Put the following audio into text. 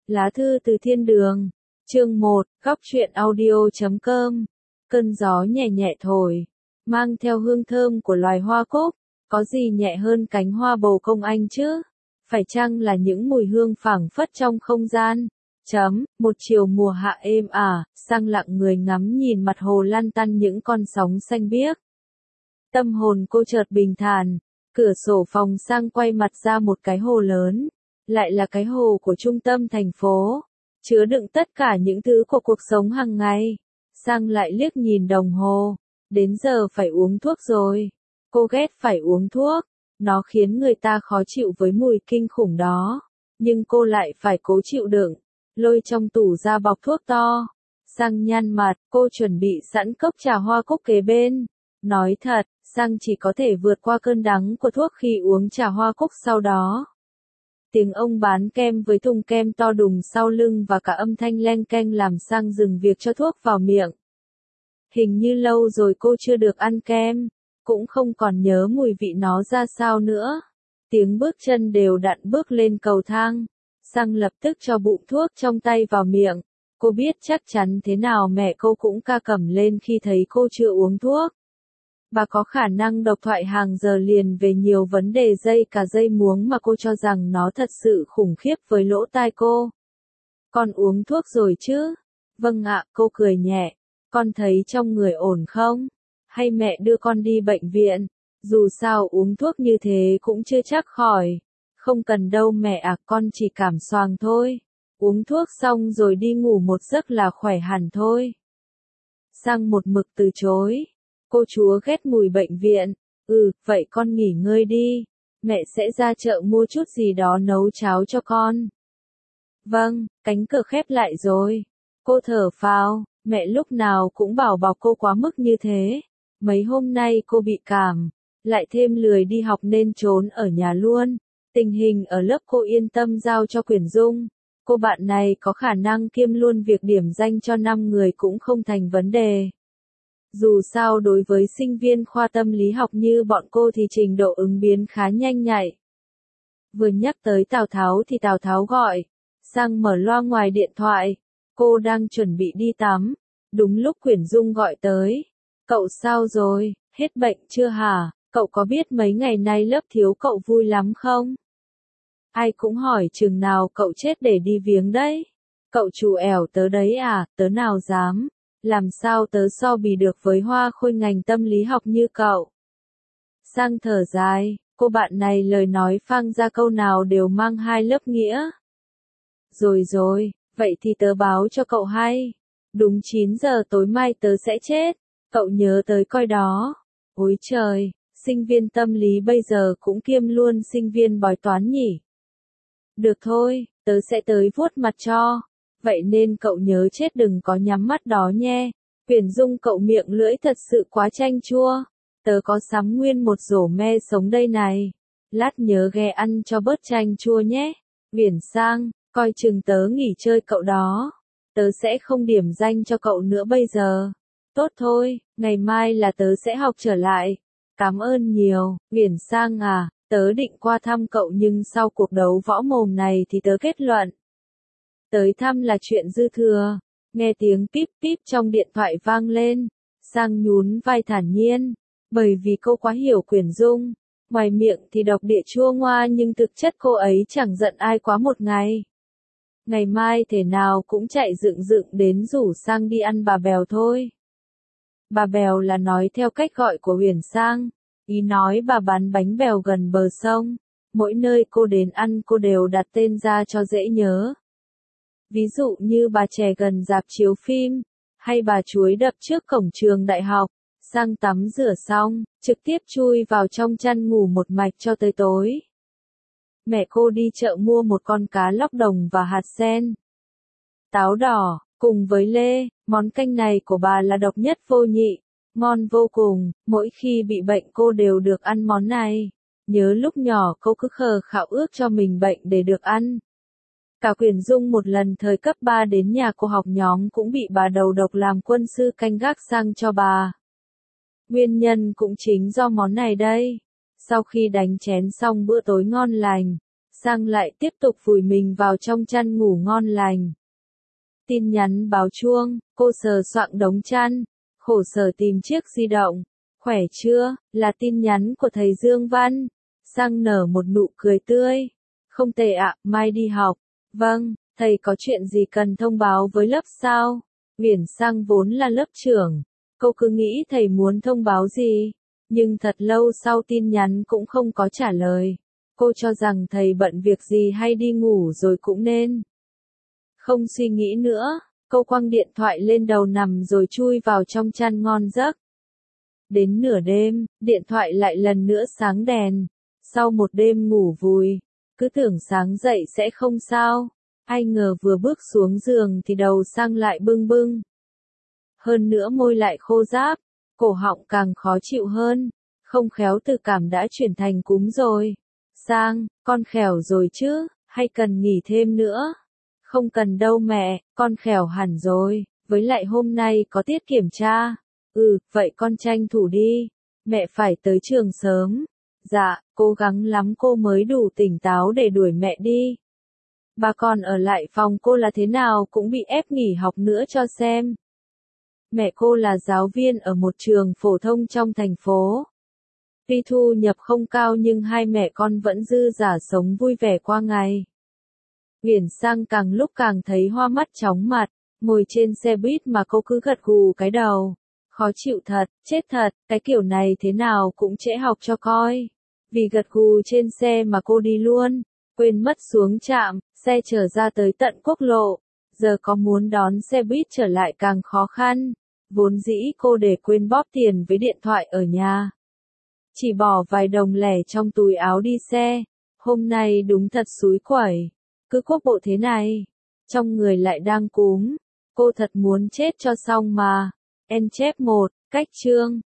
Lá thư từ thiên đường. Chương 1, góc truyện audio.com. Cơn gió nhẹ nhẹ thổi, mang theo hương thơm của loài hoa cúc, có gì nhẹ hơn cánh hoa bồ công anh chứ? Phải chăng là những mùi hương phảng phất trong không gian? Một chiều mùa hạ êm ả, Sang lặng người ngắm nhìn mặt hồ lăn tăn những con sóng xanh biếc. Tâm hồn cô chợt bình thản, cửa sổ phòng Sang quay mặt ra một cái hồ lớn, lại là cái hồ của trung tâm thành phố, chứa đựng tất cả những thứ của cuộc sống hàng ngày. Sang lại liếc nhìn đồng hồ, đến giờ phải uống thuốc rồi. Cô ghét phải uống thuốc, nó khiến người ta khó chịu với mùi kinh khủng đó, nhưng cô lại phải cố chịu đựng, lôi trong tủ ra bọc thuốc to. Sang nhăn mặt, cô chuẩn bị sẵn cốc trà hoa cúc kế bên. Nói thật, Sang chỉ có thể vượt qua cơn đắng của thuốc khi uống trà hoa cúc sau đó. Tiếng ông bán kem với thùng kem to đùng sau lưng và cả âm thanh leng keng làm Sang dừng việc cho thuốc vào miệng. Hình như lâu rồi cô chưa được ăn kem, cũng không còn nhớ mùi vị nó ra sao nữa. Tiếng bước chân đều đặn bước lên cầu thang. Sang lập tức cho bụng thuốc trong tay vào miệng. Cô biết chắc chắn thế nào mẹ cô cũng ca cẩm lên khi thấy cô chưa uống thuốc. Bà có khả năng độc thoại hàng giờ liền về nhiều vấn đề dây cả dây muống mà cô cho rằng nó thật sự khủng khiếp với lỗ tai cô. Con uống thuốc rồi chứ? Vâng ạ, cô cười nhẹ. Con thấy trong người ổn không? Hay mẹ đưa con đi bệnh viện? Dù sao uống thuốc như thế cũng chưa chắc khỏi. Không cần đâu mẹ ạ, con chỉ cảm xoàng thôi. Uống thuốc xong rồi đi ngủ một giấc là khỏe hẳn thôi. Sang một mực từ chối. Cô chúa ghét mùi bệnh viện. Vậy con nghỉ ngơi đi. Mẹ sẽ ra chợ mua chút gì đó nấu cháo cho con. Vâng, cánh cửa khép lại rồi. Cô thở phào, mẹ lúc nào cũng bảo bọc cô quá mức như thế. Mấy hôm nay cô bị cảm, lại thêm lười đi học nên trốn ở nhà luôn. Tình hình ở lớp cô yên tâm giao cho Quyển Dung. Cô bạn này có khả năng kiêm luôn việc điểm danh cho 5 người cũng không thành vấn đề. Dù sao đối với sinh viên khoa tâm lý học như bọn cô thì trình độ ứng biến khá nhanh nhạy. Vừa nhắc tới Tào Tháo thì Tào Tháo gọi. Sang mở loa ngoài điện thoại. Cô đang chuẩn bị đi tắm. Đúng lúc Quyển Dung gọi tới. Cậu sao rồi, hết bệnh chưa hả? Cậu có biết mấy ngày nay lớp thiếu cậu vui lắm không? Ai cũng hỏi chừng nào cậu chết để đi viếng đấy. Cậu trù ẻo tớ đấy à, tớ nào dám. Làm sao tớ so bì được với hoa khôi ngành tâm lý học như cậu. Sang thở dài, cô bạn này lời nói phang ra câu nào đều mang hai lớp nghĩa. Rồi, vậy thì tớ báo cho cậu hay. Đúng 9 giờ tối mai tớ sẽ chết. Cậu nhớ tới coi đó. Ôi trời, sinh viên tâm lý bây giờ cũng kiêm luôn sinh viên bói toán nhỉ. Được thôi, tớ sẽ tới vuốt mặt cho. Vậy nên cậu nhớ chết đừng có nhắm mắt đó nhé. Quyển Dung cậu miệng lưỡi thật sự quá chanh chua. Tớ có sắm nguyên một rổ me sống đây này. Lát nhớ ghé ăn cho bớt chanh chua nhé. Quyển Sang, coi chừng tớ nghỉ chơi cậu đó. Tớ sẽ không điểm danh cho cậu nữa bây giờ. Tốt thôi, ngày mai là tớ sẽ học trở lại. Cảm ơn nhiều, Quyển Sang à, tớ định qua thăm cậu nhưng sau cuộc đấu võ mồm này thì tớ kết luận. Tới thăm là chuyện dư thừa. Nghe tiếng píp píp trong điện thoại vang lên. Sang nhún vai thản nhiên. Bởi vì cô quá hiểu Quyển Dung. Ngoài miệng thì độc địa chua ngoa nhưng thực chất cô ấy chẳng giận ai quá một ngày. Ngày mai thể nào cũng chạy dựng dựng đến rủ Sang đi ăn bà Bèo thôi. Bà Bèo là nói theo cách gọi của Huyền Sang. Ý nói bà bán bánh bèo gần bờ sông. Mỗi nơi cô đến ăn cô đều đặt tên ra cho dễ nhớ. Ví dụ như bà chè gần rạp chiếu phim, hay bà chuối đập trước cổng trường đại học. Sang tắm rửa xong, trực tiếp chui vào trong chăn ngủ một mạch cho tới tối. Mẹ cô đi chợ mua một con cá lóc đồng và hạt sen. Táo đỏ, cùng với lê, món canh này của bà là độc nhất vô nhị, ngon vô cùng, mỗi khi bị bệnh cô đều được ăn món này. Nhớ lúc nhỏ cô cứ khờ khạo ước cho mình bệnh để được ăn. Cả Quyển Dung một lần thời cấp 3 đến nhà cô học nhóm cũng bị bà đầu độc làm quân sư canh gác Sang cho bà. Nguyên nhân cũng chính do món này đây. Sau khi đánh chén xong bữa tối ngon lành, Sang lại tiếp tục vùi mình vào trong chăn ngủ ngon lành. Tin nhắn báo chuông, cô sờ soạng đống chăn, khổ sở tìm chiếc di động. Khỏe chưa, là tin nhắn của thầy Dương Văn. Sang nở một nụ cười tươi. Không tệ ạ, mai đi học. Vâng, thầy có chuyện gì cần thông báo với lớp sao? Uyển Sang vốn là lớp trưởng. Cô cứ nghĩ thầy muốn thông báo gì. Nhưng thật lâu sau tin nhắn cũng không có trả lời. Cô cho rằng thầy bận việc gì hay đi ngủ rồi cũng nên. Không suy nghĩ nữa, cô quăng điện thoại lên đầu nằm rồi chui vào trong chăn ngon giấc. Đến nửa đêm, điện thoại lại lần nữa sáng đèn. Sau một đêm ngủ vùi, cứ tưởng sáng dậy sẽ không sao. Ai ngờ vừa bước xuống giường thì đầu Sang lại bưng bưng. Hơn nữa môi lại khô ráp, cổ họng càng khó chịu hơn. Không khéo từ cảm đã chuyển thành cúm rồi. Sang, con khẻo rồi chứ, hay cần nghỉ thêm nữa? Không cần đâu mẹ, con khẻo hẳn rồi, với lại hôm nay có tiết kiểm tra. Vậy con tranh thủ đi, mẹ phải tới trường sớm. Dạ, cố gắng lắm cô mới đủ tỉnh táo để đuổi mẹ đi. Bà còn ở lại phòng cô là thế nào cũng bị ép nghỉ học nữa cho xem. Mẹ cô là giáo viên ở một trường phổ thông trong thành phố. Tuy thu nhập không cao nhưng hai mẹ con vẫn dư dả sống vui vẻ qua ngày. Uyển Sang càng lúc càng thấy hoa mắt chóng mặt, ngồi trên xe buýt mà cô cứ gật gù cái đầu. Khó chịu thật, chết thật, cái kiểu này thế nào cũng trễ học cho coi. Vì gật gù trên xe mà cô đi luôn, quên mất xuống trạm, xe chở ra tới tận quốc lộ. Giờ có muốn đón xe buýt trở lại càng khó khăn. Vốn dĩ cô để quên bóp tiền với điện thoại ở nhà. Chỉ bỏ vài đồng lẻ trong túi áo đi xe. Hôm nay đúng thật xúi quẩy. Cứ quốc bộ thế này. Trong người lại đang cúm. Cô thật muốn chết cho xong mà. En chép 1, cách chương.